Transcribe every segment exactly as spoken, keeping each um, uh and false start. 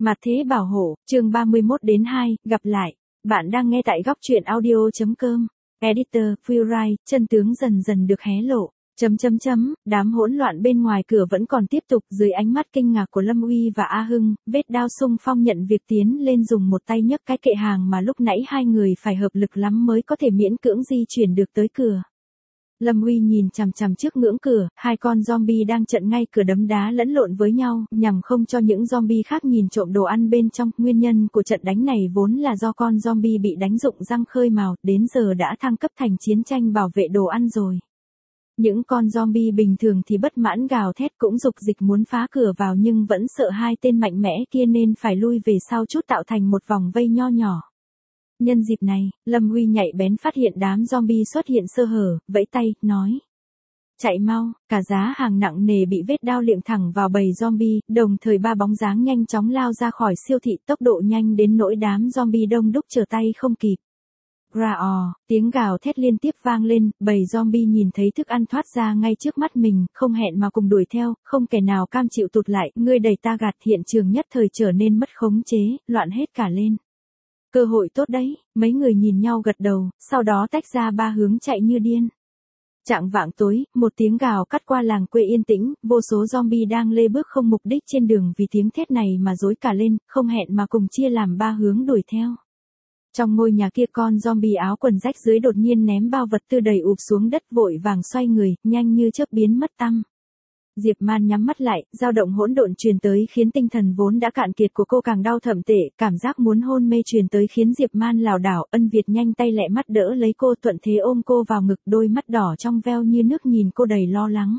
Mặt thế bảo hộ, chương ba mươi mốt đến hai, gặp lại. Bạn đang nghe tại góc truyện audio chấm com. Editor, Freeride, chân tướng dần dần được hé lộ. Chấm chấm chấm, đám hỗn loạn bên ngoài cửa vẫn còn tiếp tục dưới ánh mắt kinh ngạc của Lâm Uy và A Hưng, vết đao xung phong nhận việc tiến lên dùng một tay nhấc cái kệ hàng mà lúc nãy hai người phải hợp lực lắm mới có thể miễn cưỡng di chuyển được tới cửa. Lâm Uy nhìn chằm chằm trước ngưỡng cửa, hai con zombie đang trận ngay cửa đấm đá lẫn lộn với nhau, nhằm không cho những zombie khác nhìn trộm đồ ăn bên trong. Nguyên nhân của trận đánh này vốn là do con zombie bị đánh rụng răng khơi mào, đến giờ đã thăng cấp thành chiến tranh bảo vệ đồ ăn rồi. Những con zombie bình thường thì bất mãn gào thét cũng dục dịch muốn phá cửa vào nhưng vẫn sợ hai tên mạnh mẽ kia nên phải lui về sau chút tạo thành một vòng vây nho nhỏ. Nhân dịp này, Lâm Uy nhạy bén phát hiện đám zombie xuất hiện sơ hở, vẫy tay, nói. Chạy mau, cả giá hàng nặng nề bị vết đao liệng thẳng vào bầy zombie, đồng thời ba bóng dáng nhanh chóng lao ra khỏi siêu thị tốc độ nhanh đến nỗi đám zombie đông đúc trở tay không kịp. Ra-o, tiếng gào thét liên tiếp vang lên, bầy zombie nhìn thấy thức ăn thoát ra ngay trước mắt mình, không hẹn mà cùng đuổi theo, không kẻ nào cam chịu tụt lại, ngươi đẩy ta gạt, hiện trường nhất thời trở nên mất khống chế, loạn hết cả lên. Cơ hội tốt đấy, mấy người nhìn nhau gật đầu, sau đó tách ra ba hướng chạy như điên. Chạng vạng tối, một tiếng gào cắt qua làng quê yên tĩnh, vô số zombie đang lê bước không mục đích trên đường vì tiếng thét này mà rối cả lên, không hẹn mà cùng chia làm ba hướng đuổi theo. Trong ngôi nhà kia con zombie áo quần rách dưới đột nhiên ném bao vật tư đầy ụp xuống đất vội vàng xoay người, nhanh như chớp biến mất tăm. Diệp Man nhắm mắt lại, dao động hỗn độn truyền tới khiến tinh thần vốn đã cạn kiệt của cô càng đau thậm tệ, cảm giác muốn hôn mê truyền tới khiến Diệp Man lảo đảo, Ân Việt nhanh tay lẹ mắt đỡ lấy cô thuận thế ôm cô vào ngực, đôi mắt đỏ trong veo như nước nhìn cô đầy lo lắng.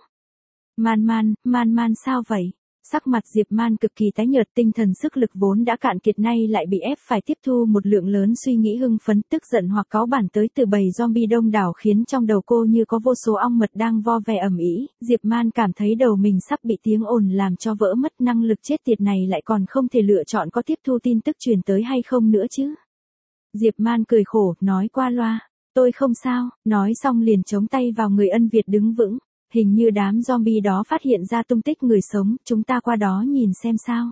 Man Man, Man Man sao vậy? Sắc mặt Diệp Man cực kỳ tái nhợt, tinh thần sức lực vốn đã cạn kiệt nay lại bị ép phải tiếp thu một lượng lớn suy nghĩ hưng phấn, tức giận hoặc cáu bản tới từ bầy zombie đông đảo khiến trong đầu cô như có vô số ong mật đang vo ve ầm ĩ. Diệp Man cảm thấy đầu mình sắp bị tiếng ồn làm cho vỡ mất, năng lực chết tiệt này lại còn không thể lựa chọn có tiếp thu tin tức truyền tới hay không nữa chứ. Diệp Man cười khổ, nói qua loa, tôi không sao, nói xong liền chống tay vào người Ân Việt đứng vững. Hình như đám zombie đó phát hiện ra tung tích người sống, chúng ta qua đó nhìn xem sao.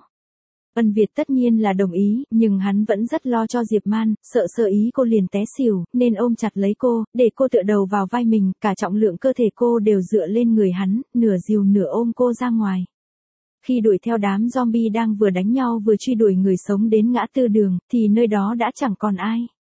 Ân Việt tất nhiên là đồng ý, nhưng hắn vẫn rất lo cho Diệp Man, sợ sơ ý cô liền té xỉu, nên ôm chặt lấy cô, để cô tựa đầu vào vai mình, cả trọng lượng cơ thể cô đều dựa lên người hắn, nửa dìu nửa ôm cô ra ngoài. Khi đuổi theo đám zombie đang vừa đánh nhau vừa truy đuổi người sống đến ngã tư đường, thì nơi đó đã chẳng còn ai.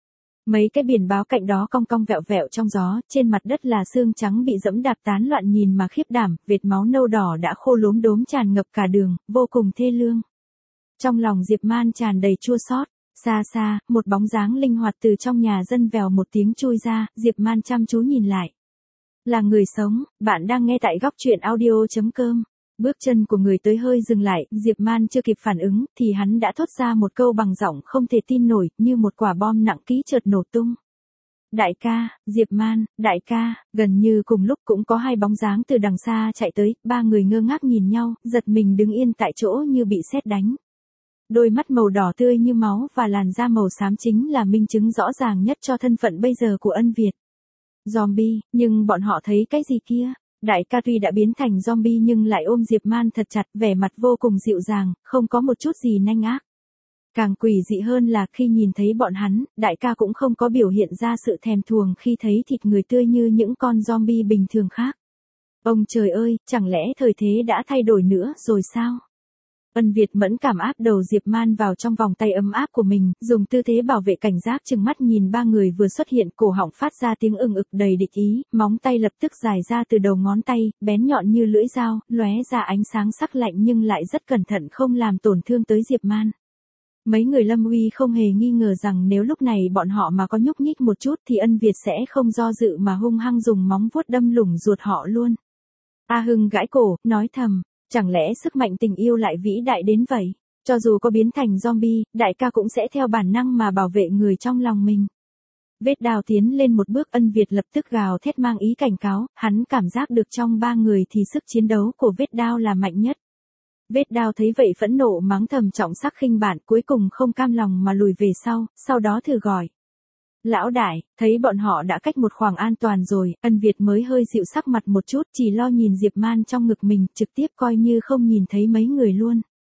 Mấy cái biển báo cạnh đó cong cong vẹo vẹo trong gió, trên mặt đất là xương trắng bị dẫm đạp tán loạn nhìn mà khiếp đảm, vệt máu nâu đỏ đã khô lốm đốm tràn ngập cả đường, vô cùng thê lương. Trong lòng Diệp Man tràn đầy chua xót. Xa xa, một bóng dáng linh hoạt từ trong nhà dân vèo một tiếng chui ra, Diệp Man chăm chú nhìn lại. Là người sống, bạn đang nghe tại góc truyện audio chấm com. Bước chân của người tới hơi dừng lại, Diệp Man chưa kịp phản ứng, thì hắn đã thốt ra một câu bằng giọng không thể tin nổi, như một quả bom nặng ký chợt nổ tung. Đại ca, Diệp Man, đại ca, gần như cùng lúc cũng có hai bóng dáng từ đằng xa chạy tới, ba người ngơ ngác nhìn nhau, giật mình đứng yên tại chỗ như bị sét đánh. Đôi mắt màu đỏ tươi như máu và làn da màu xám chính là minh chứng rõ ràng nhất cho thân phận bây giờ của Ân Việt. Zombie, nhưng bọn họ thấy cái gì kia? Đại ca tuy đã biến thành zombie nhưng lại ôm Diệp Man thật chặt, vẻ mặt vô cùng dịu dàng, không có một chút gì nanh ác. Càng quỷ dị hơn là khi nhìn thấy bọn hắn, đại ca cũng không có biểu hiện ra sự thèm thuồng khi thấy thịt người tươi như những con zombie bình thường khác. Ông trời ơi, chẳng lẽ thời thế đã thay đổi nữa rồi sao? Ân Việt mẫn cảm áp đầu Diệp Man vào trong vòng tay ấm áp của mình, dùng tư thế bảo vệ cảnh giác chừng mắt nhìn ba người vừa xuất hiện, cổ họng phát ra tiếng ưng ực đầy địch ý, móng tay lập tức dài ra từ đầu ngón tay, bén nhọn như lưỡi dao, lóe ra ánh sáng sắc lạnh nhưng lại rất cẩn thận không làm tổn thương tới Diệp Man. Mấy người Lâm Uy không hề nghi ngờ rằng nếu lúc này bọn họ mà có nhúc nhích một chút thì Ân Việt sẽ không do dự mà hung hăng dùng móng vuốt đâm lủng ruột họ luôn. A Hưng gãi cổ, nói thầm. Chẳng lẽ sức mạnh tình yêu lại vĩ đại đến vậy? Cho dù có biến thành zombie, đại ca cũng sẽ theo bản năng mà bảo vệ người trong lòng mình. Vết đao tiến lên một bước, Ân Việt lập tức gào thét mang ý cảnh cáo, hắn cảm giác được trong ba người thì sức chiến đấu của vết đao là mạnh nhất. Vết đao thấy vậy phẫn nộ mắng thầm trọng sắc khinh bản, cuối cùng không cam lòng mà lùi về sau, sau đó thử gọi. Lão đại, thấy bọn họ đã cách một khoảng an toàn rồi, Ân Việt mới hơi dịu sắc mặt một chút, chỉ lo nhìn Diệp Man trong ngực mình, trực tiếp coi như không nhìn thấy mấy người luôn.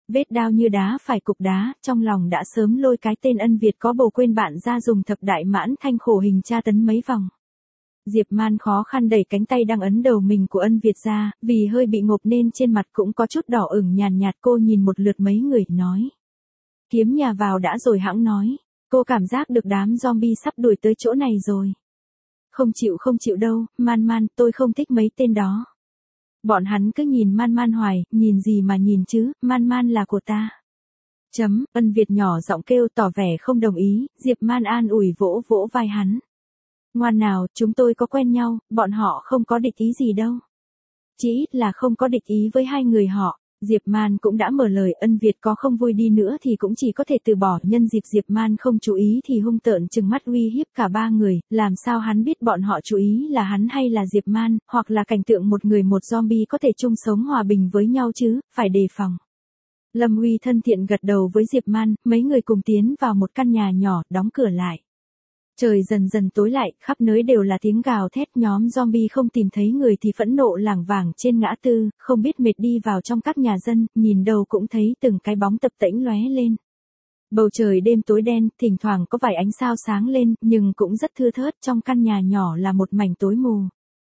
Vết đao như đá phải cục đá, trong lòng đã sớm lôi cái tên Ân Việt có bầu quên bạn ra dùng thập đại mãn thanh khổ hình tra tấn mấy vòng. Diệp Man khó khăn đẩy cánh tay đang ấn đầu mình của Ân Việt ra, vì hơi bị ngộp nên trên mặt cũng có chút đỏ ửng nhàn nhạt, cô nhìn một lượt mấy người, nói. Kiếm nhà vào đã rồi hãng nói, cô cảm giác được đám zombie sắp đuổi tới chỗ này rồi. Không chịu không chịu đâu, Man Man, tôi không thích mấy tên đó. Bọn hắn cứ nhìn Man Man hoài, nhìn gì mà nhìn chứ, Man Man là của ta. Chấm, Ân Việt nhỏ giọng kêu tỏ vẻ không đồng ý, Diệp Man an ủi vỗ vỗ vai hắn. Ngoan nào, chúng tôi có quen nhau, bọn họ không có địch ý gì đâu. Chỉ ít là không có địch ý với hai người họ. Diệp Man cũng đã mở lời, Ân Việt có không vui đi nữa thì cũng chỉ có thể từ bỏ. Nhân dịp Diệp Man không chú ý thì hung tợn trừng mắt uy hiếp cả ba người, làm sao hắn biết bọn họ chú ý là hắn hay là Diệp Man, hoặc là cảnh tượng một người một zombie có thể chung sống hòa bình với nhau chứ, phải đề phòng. Lâm Uy thân thiện gật đầu với Diệp Man, mấy người cùng tiến vào một căn nhà nhỏ, đóng cửa lại. Trời dần dần tối lại, khắp nơi đều là tiếng gào thét, nhóm zombie không tìm thấy người thì phẫn nộ lảng vảng trên ngã tư, không biết mệt đi vào trong các nhà dân, nhìn đâu cũng thấy từng cái bóng tập tễnh lóe lên. Bầu trời đêm tối đen, thỉnh thoảng có vài ánh sao sáng lên, nhưng cũng rất thưa thớt, trong căn nhà nhỏ là một mảnh tối mù.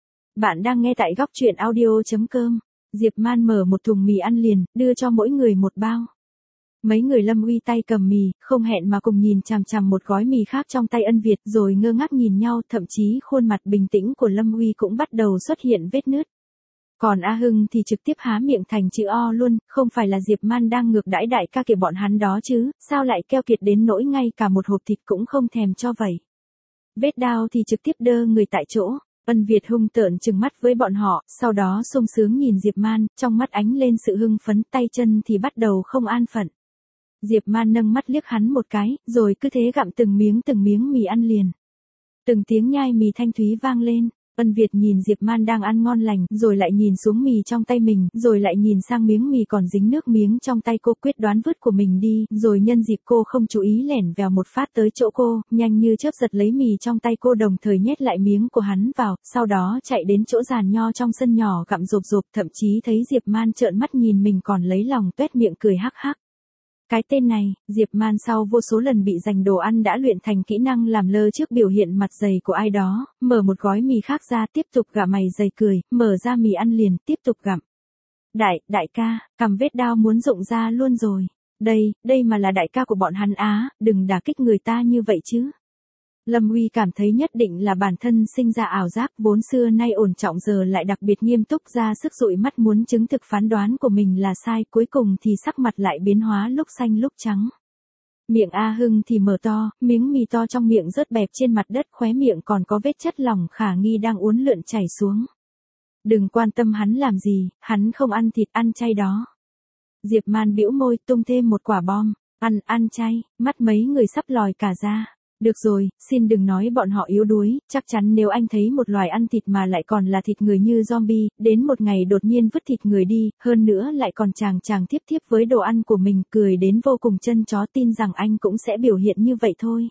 Bạn đang nghe tại góc truyện audio chấm com. Diệp Man mở một thùng mì ăn liền, đưa cho mỗi người một bao. Mấy người Lâm Uy tay cầm mì, không hẹn mà cùng nhìn chằm chằm một gói mì khác trong tay Ân Việt rồi ngơ ngác nhìn nhau, thậm chí khuôn mặt bình tĩnh của Lâm Uy cũng bắt đầu xuất hiện vết nứt. Còn A Hưng thì trực tiếp há miệng thành chữ O luôn, không phải là Diệp Man đang ngược đãi đại ca kìa bọn hắn đó chứ, sao lại keo kiệt đến nỗi ngay cả một hộp thịt cũng không thèm cho vậy. Vết đao thì trực tiếp đơ người tại chỗ. Ân Việt hung tợn trừng mắt với bọn họ, sau đó sung sướng nhìn Diệp Man, trong mắt ánh lên sự hưng phấn, tay chân thì bắt đầu không an phận. Diệp Man nâng mắt liếc hắn một cái, rồi cứ thế gặm từng miếng từng miếng mì ăn liền. Từng tiếng nhai mì thanh thúy vang lên, Ân Việt nhìn Diệp Man đang ăn ngon lành, rồi lại nhìn xuống mì trong tay mình, rồi lại nhìn sang miếng mì còn dính nước miếng trong tay cô, quyết đoán vứt của mình đi, rồi nhân dịp cô không chú ý lẻn vèo một phát tới chỗ cô, nhanh như chớp giật lấy mì trong tay cô đồng thời nhét lại miếng của hắn vào, sau đó chạy đến chỗ giàn nho trong sân nhỏ gặm rộp rộp, thậm chí thấy Diệp Man trợn mắt nhìn mình còn lấy lòng tuét miệng cười hắc hắc. Cái tên này, Diệp Man sau vô số lần bị giành đồ ăn đã luyện thành kỹ năng làm lơ trước biểu hiện mặt dày của ai đó, mở một gói mì khác ra tiếp tục gặm mày dày cười, mở ra mì ăn liền, tiếp tục gặm. Đại, đại ca, cầm vết đao muốn rụng ra luôn rồi. Đây, đây mà là đại ca của bọn hắn á, đừng đả kích người ta như vậy chứ. Lâm Uy cảm thấy nhất định là bản thân sinh ra ảo giác, vốn xưa nay ổn trọng giờ lại đặc biệt nghiêm túc, ra sức dụi mắt muốn chứng thực phán đoán của mình là sai, cuối cùng thì sắc mặt lại biến hóa lúc xanh lúc trắng. Miệng A Hưng thì mở to, miếng mì to trong miệng rớt bẹp trên mặt đất, khóe miệng còn có vết chất lỏng khả nghi đang uốn lượn chảy xuống. Đừng quan tâm hắn làm gì, hắn không ăn thịt, ăn chay đó. Diệp Man bĩu môi tung thêm một quả bom, ăn, ăn chay, mắt mấy người sắp lòi cả ra. Được rồi, xin đừng nói bọn họ yếu đuối, chắc chắn nếu anh thấy một loài ăn thịt mà lại còn là thịt người như zombie, đến một ngày đột nhiên vứt thịt người đi, hơn nữa lại còn chàng chàng tiếp tiếp với đồ ăn của mình, cười đến vô cùng chân chó, tin rằng anh cũng sẽ biểu hiện như vậy thôi.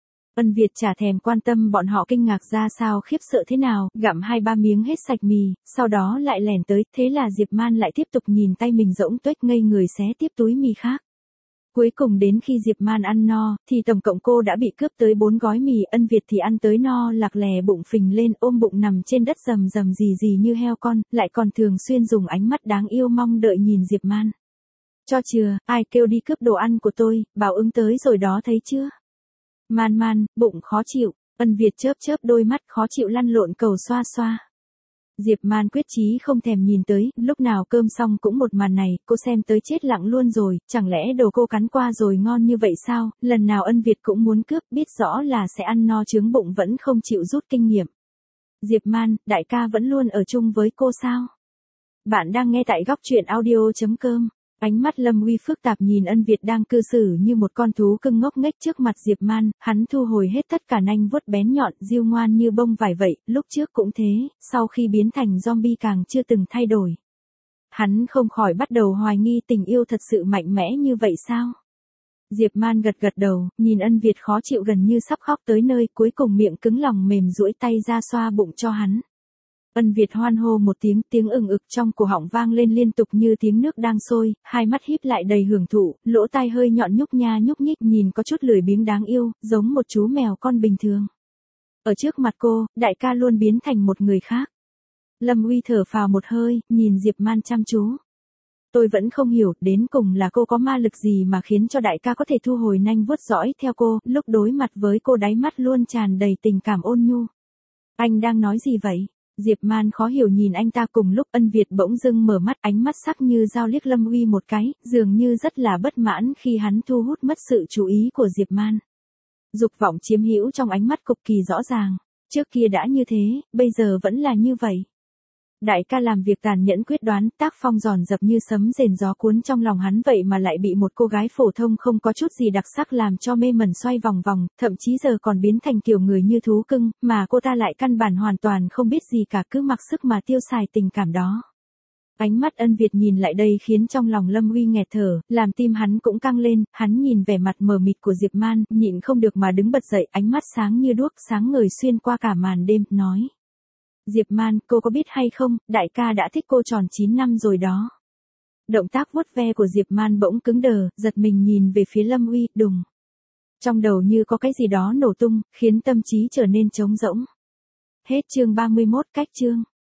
Ân Việt chả thèm quan tâm bọn họ kinh ngạc ra sao, khiếp sợ thế nào, gặm hai ba miếng hết sạch mì, sau đó lại lèn tới, thế là Diệp Man lại tiếp tục nhìn tay mình rỗng tuếch ngây người xé tiếp túi mì khác. Cuối cùng đến khi Diệp Man ăn no, thì tổng cộng cô đã bị cướp tới bốn gói mì, Ân Việt thì ăn tới no lạc lè bụng phình lên ôm bụng nằm trên đất rầm rầm rì rì như heo con, lại còn thường xuyên dùng ánh mắt đáng yêu mong đợi nhìn Diệp Man. Cho chừa, ai kêu đi cướp đồ ăn của tôi, báo ứng tới rồi đó thấy chưa? Man Man, bụng khó chịu, Ân Việt chớp chớp đôi mắt khó chịu lăn lộn cầu xoa xoa. Diệp Man quyết chí không thèm nhìn tới, lúc nào cơm xong cũng một màn này, cô xem tới chết lặng luôn rồi, chẳng lẽ đồ cô cắn qua rồi ngon như vậy sao, lần nào Ân Việt cũng muốn cướp, biết rõ là sẽ ăn no chướng bụng vẫn không chịu rút kinh nghiệm. Diệp Man, đại ca vẫn luôn ở chung với cô sao? Bạn đang nghe tại góc truyện audio chấm com. Ánh mắt Lâm Uy phức tạp nhìn Ân Việt đang cư xử như một con thú cưng ngốc nghếch trước mặt Diệp Man, hắn thu hồi hết tất cả nanh vuốt bén nhọn, diêu ngoan như bông vải vậy, lúc trước cũng thế, sau khi biến thành zombie càng chưa từng thay đổi. Hắn không khỏi bắt đầu hoài nghi tình yêu thật sự mạnh mẽ như vậy sao? Diệp Man gật gật đầu, nhìn Ân Việt khó chịu gần như sắp khóc tới nơi, cuối cùng miệng cứng lòng mềm duỗi tay ra xoa bụng cho hắn. Ân Việt hoan hô một tiếng, tiếng ừng ực trong cổ họng vang lên liên tục như tiếng nước đang sôi, hai mắt híp lại đầy hưởng thụ, lỗ tai hơi nhọn nhúc nha nhúc nhích nhìn có chút lười biếng đáng yêu, giống một chú mèo con bình thường. Ở trước mặt cô, đại ca luôn biến thành một người khác. Lâm Uy thở phào một hơi, nhìn Diệp Man chăm chú. Tôi vẫn không hiểu, đến cùng là cô có ma lực gì mà khiến cho đại ca có thể thu hồi nanh vuốt dõi theo cô, lúc đối mặt với cô đáy mắt luôn tràn đầy tình cảm ôn nhu. Anh đang nói gì vậy? Diệp Man khó hiểu nhìn anh ta, cùng lúc Ân Việt bỗng dưng mở mắt, ánh mắt sắc như dao liếc Lâm Uy một cái, dường như rất là bất mãn khi hắn thu hút mất sự chú ý của Diệp Man. Dục vọng chiếm hữu trong ánh mắt cực kỳ rõ ràng, trước kia đã như thế, bây giờ vẫn là như vậy. Đại ca làm việc tàn nhẫn quyết đoán, tác phong giòn dập như sấm rền gió cuốn trong lòng hắn, vậy mà lại bị một cô gái phổ thông không có chút gì đặc sắc làm cho mê mẩn xoay vòng vòng, thậm chí giờ còn biến thành kiểu người như thú cưng, mà cô ta lại căn bản hoàn toàn không biết gì cả, cứ mặc sức mà tiêu xài tình cảm đó. Ánh mắt Ân Việt nhìn lại đây khiến trong lòng Lâm Uy nghẹt thở, làm tim hắn cũng căng lên, hắn nhìn vẻ mặt mờ mịt của Diệp Man, nhịn không được mà đứng bật dậy, ánh mắt sáng như đuốc, sáng ngời xuyên qua cả màn đêm, nói. Diệp Man, cô có biết hay không, đại ca đã thích cô tròn chín năm rồi đó. Động tác vuốt ve của Diệp Man bỗng cứng đờ, giật mình nhìn về phía Lâm Uy, đùng. Trong đầu như có cái gì đó nổ tung, khiến tâm trí trở nên trống rỗng. Hết chương ba mươi mốt, cách chương.